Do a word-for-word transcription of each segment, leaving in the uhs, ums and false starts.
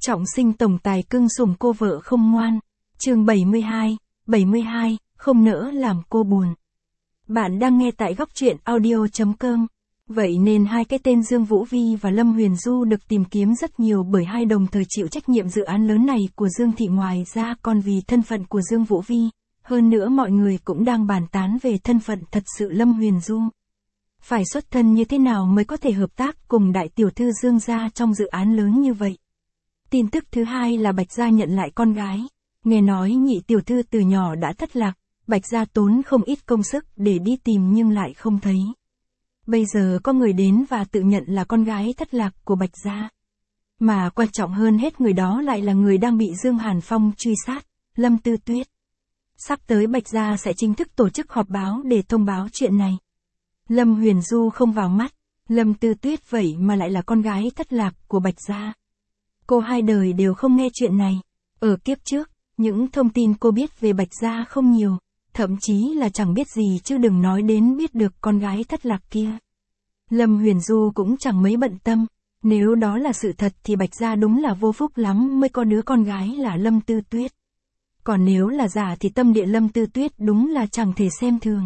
Trọng sinh tổng tài cưng sủng cô vợ không ngoan. Chương bảy mươi hai, bảy mươi hai, không nỡ làm cô buồn. Bạn đang nghe tại góc truyện audio chấm com. Vậy nên hai cái tên Dương Vũ Vi và Lâm Huyền Du được tìm kiếm rất nhiều bởi hai đồng thời chịu trách nhiệm dự án lớn này của Dương Thị, ngoài ra còn vì thân phận của Dương Vũ Vi. Hơn nữa mọi người cũng đang bàn tán về thân phận thật sự Lâm Huyền Du. Phải xuất thân như thế nào mới có thể hợp tác cùng đại tiểu thư Dương gia trong dự án lớn như vậy. Tin tức thứ hai là Bạch Gia nhận lại con gái. Nghe nói nhị tiểu thư từ nhỏ đã thất lạc, Bạch Gia tốn không ít công sức để đi tìm nhưng lại không thấy. Bây giờ có người đến và tự nhận là con gái thất lạc của Bạch Gia. Mà quan trọng hơn hết, người đó lại là người đang bị Dương Hàn Phong truy sát, Lâm Tư Tuyết. Sắp tới Bạch Gia sẽ chính thức tổ chức họp báo để thông báo chuyện này. Lâm Huyền Du không vào mắt, Lâm Tư Tuyết vậy mà lại là con gái thất lạc của Bạch Gia. Cô hai đời đều không nghe chuyện này. Ở kiếp trước, những thông tin cô biết về Bạch Gia không nhiều, thậm chí là chẳng biết gì chứ đừng nói đến biết được con gái thất lạc kia. Lâm Huyền Du cũng chẳng mấy bận tâm, nếu đó là sự thật thì Bạch Gia đúng là vô phúc lắm mới có đứa con gái là Lâm Tư Tuyết. Còn nếu là giả thì tâm địa Lâm Tư Tuyết đúng là chẳng thể xem thường.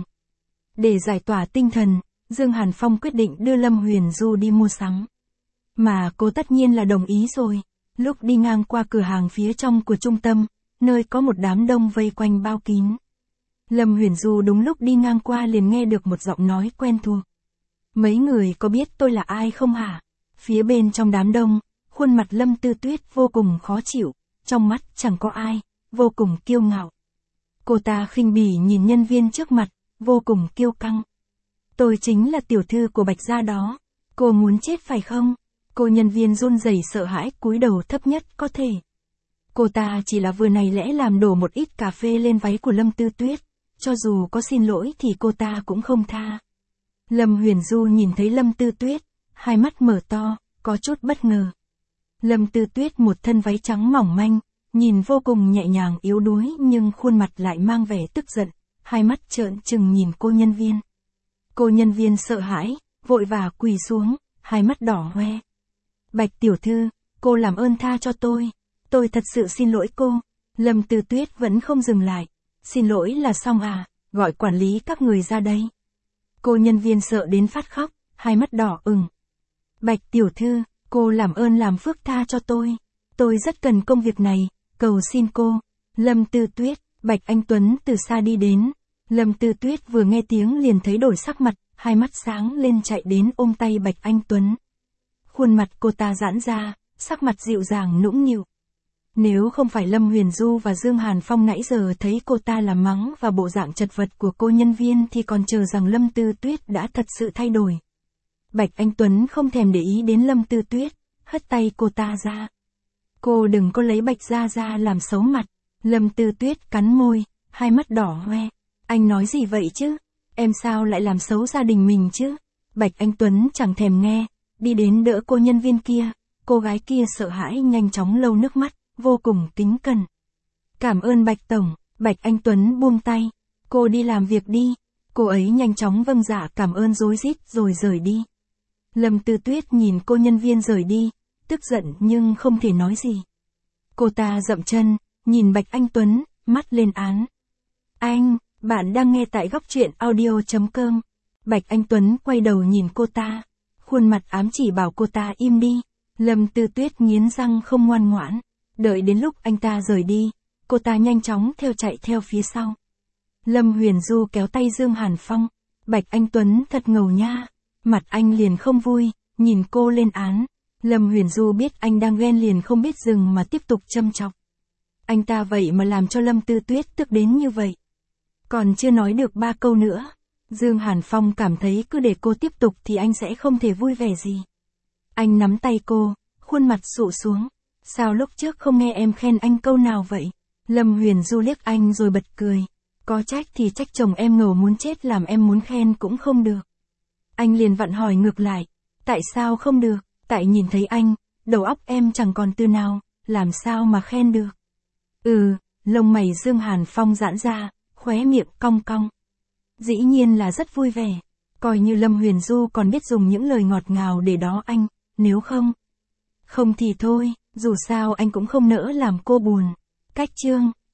Để giải tỏa tinh thần, Dương Hàn Phong quyết định đưa Lâm Huyền Du đi mua sắm. Mà cô tất nhiên là đồng ý rồi. Lúc đi ngang qua cửa hàng phía trong của trung tâm, nơi có một đám đông vây quanh bao kín, Lâm Huyền Du đúng lúc đi ngang qua liền nghe được một giọng nói quen thuộc. Mấy người có biết tôi là ai không hả? Phía bên trong đám đông, khuôn mặt Lâm Tư Tuyết vô cùng khó chịu, trong mắt chẳng có ai, vô cùng kiêu ngạo. Cô ta khinh bỉ nhìn nhân viên trước mặt, vô cùng kiêu căng. Tôi chính là tiểu thư của Bạch Gia đó. Cô muốn chết phải không? Cô nhân viên run rẩy sợ hãi cúi đầu thấp nhất có thể. Cô ta chỉ là vừa này lẽ làm đổ một ít cà phê lên váy của Lâm Tư Tuyết. Cho dù có xin lỗi thì cô ta cũng không tha. Lâm Huyền Du nhìn thấy Lâm Tư Tuyết, hai mắt mở to, có chút bất ngờ. Lâm Tư Tuyết một thân váy trắng mỏng manh, nhìn vô cùng nhẹ nhàng yếu đuối nhưng khuôn mặt lại mang vẻ tức giận, hai mắt trợn trừng nhìn cô nhân viên. Cô nhân viên sợ hãi, vội vã quỳ xuống, hai mắt đỏ hoe. Bạch tiểu thư, cô làm ơn tha cho tôi. Tôi thật sự xin lỗi cô. Lâm Tư Tuyết vẫn không dừng lại. Xin lỗi là xong à, gọi quản lý các người ra đây. Cô nhân viên sợ đến phát khóc, hai mắt đỏ ửng. Bạch tiểu thư, cô làm ơn làm phước tha cho tôi. Tôi rất cần công việc này, cầu xin cô. Lâm Tư Tuyết, Bạch Anh Tuấn từ xa đi đến. Lâm Tư Tuyết vừa nghe tiếng liền thấy đổi sắc mặt, hai mắt sáng lên chạy đến ôm tay Bạch Anh Tuấn. Khuôn mặt cô ta giãn ra, sắc mặt dịu dàng nũng nịu. Nếu không phải Lâm Huyền Du và Dương Hàn Phong nãy giờ thấy cô ta làm mắng và bộ dạng chật vật của cô nhân viên thì còn chờ rằng Lâm Tư Tuyết đã thật sự thay đổi. Bạch Anh Tuấn không thèm để ý đến Lâm Tư Tuyết, hất tay cô ta ra. Cô đừng có lấy Bạch Gia ra làm xấu mặt. Lâm Tư Tuyết cắn môi, hai mắt đỏ hoe. Anh nói gì vậy chứ? Em sao lại làm xấu gia đình mình chứ? Bạch Anh Tuấn chẳng thèm nghe, đi đến đỡ cô nhân viên kia. Cô gái kia sợ hãi nhanh chóng lau nước mắt, vô cùng kính cẩn. Cảm ơn Bạch Tổng. Bạch Anh Tuấn buông tay. Cô đi làm việc đi. Cô ấy nhanh chóng vâng dạ cảm ơn rối rít rồi rời đi. Lâm Tư Tuyết nhìn cô nhân viên rời đi, tức giận nhưng không thể nói gì. Cô ta dậm chân, nhìn Bạch Anh Tuấn, mắt lên án. Anh, bạn đang nghe tại góc truyện audio chấm com. Bạch Anh Tuấn quay đầu nhìn cô ta, khuôn mặt ám chỉ bảo cô ta im đi. Lâm Tư Tuyết nghiến răng không ngoan ngoãn. Đợi đến lúc anh ta rời đi, cô ta nhanh chóng theo chạy theo phía sau. Lâm Huyền Du kéo tay Dương Hàn Phong. Bạch Anh Tuấn thật ngầu nha. Mặt anh liền không vui, nhìn cô lên án. Lâm Huyền Du biết anh đang ghen liền không biết dừng mà tiếp tục châm chọc. Anh ta vậy mà làm cho Lâm Tư Tuyết tức đến như vậy. Còn chưa nói được ba câu nữa, Dương Hàn Phong cảm thấy cứ để cô tiếp tục thì anh sẽ không thể vui vẻ gì. Anh nắm tay cô, khuôn mặt sụ xuống. Sao lúc trước không nghe em khen anh câu nào vậy? Lâm Huyền Du liếc anh rồi bật cười. Có trách thì trách chồng em ngầu muốn chết làm em muốn khen cũng không được. Anh liền vặn hỏi ngược lại. Tại sao không được? Tại nhìn thấy anh, đầu óc em chẳng còn từ nào, làm sao mà khen được? Ừ, lông mày Dương Hàn Phong giãn ra, khóe miệng cong cong. Dĩ nhiên là rất vui vẻ. Coi như Lâm Huyền Du còn biết dùng những lời ngọt ngào để đó anh, nếu không. Không thì thôi. Dù sao anh cũng không nỡ làm cô buồn. Cách chương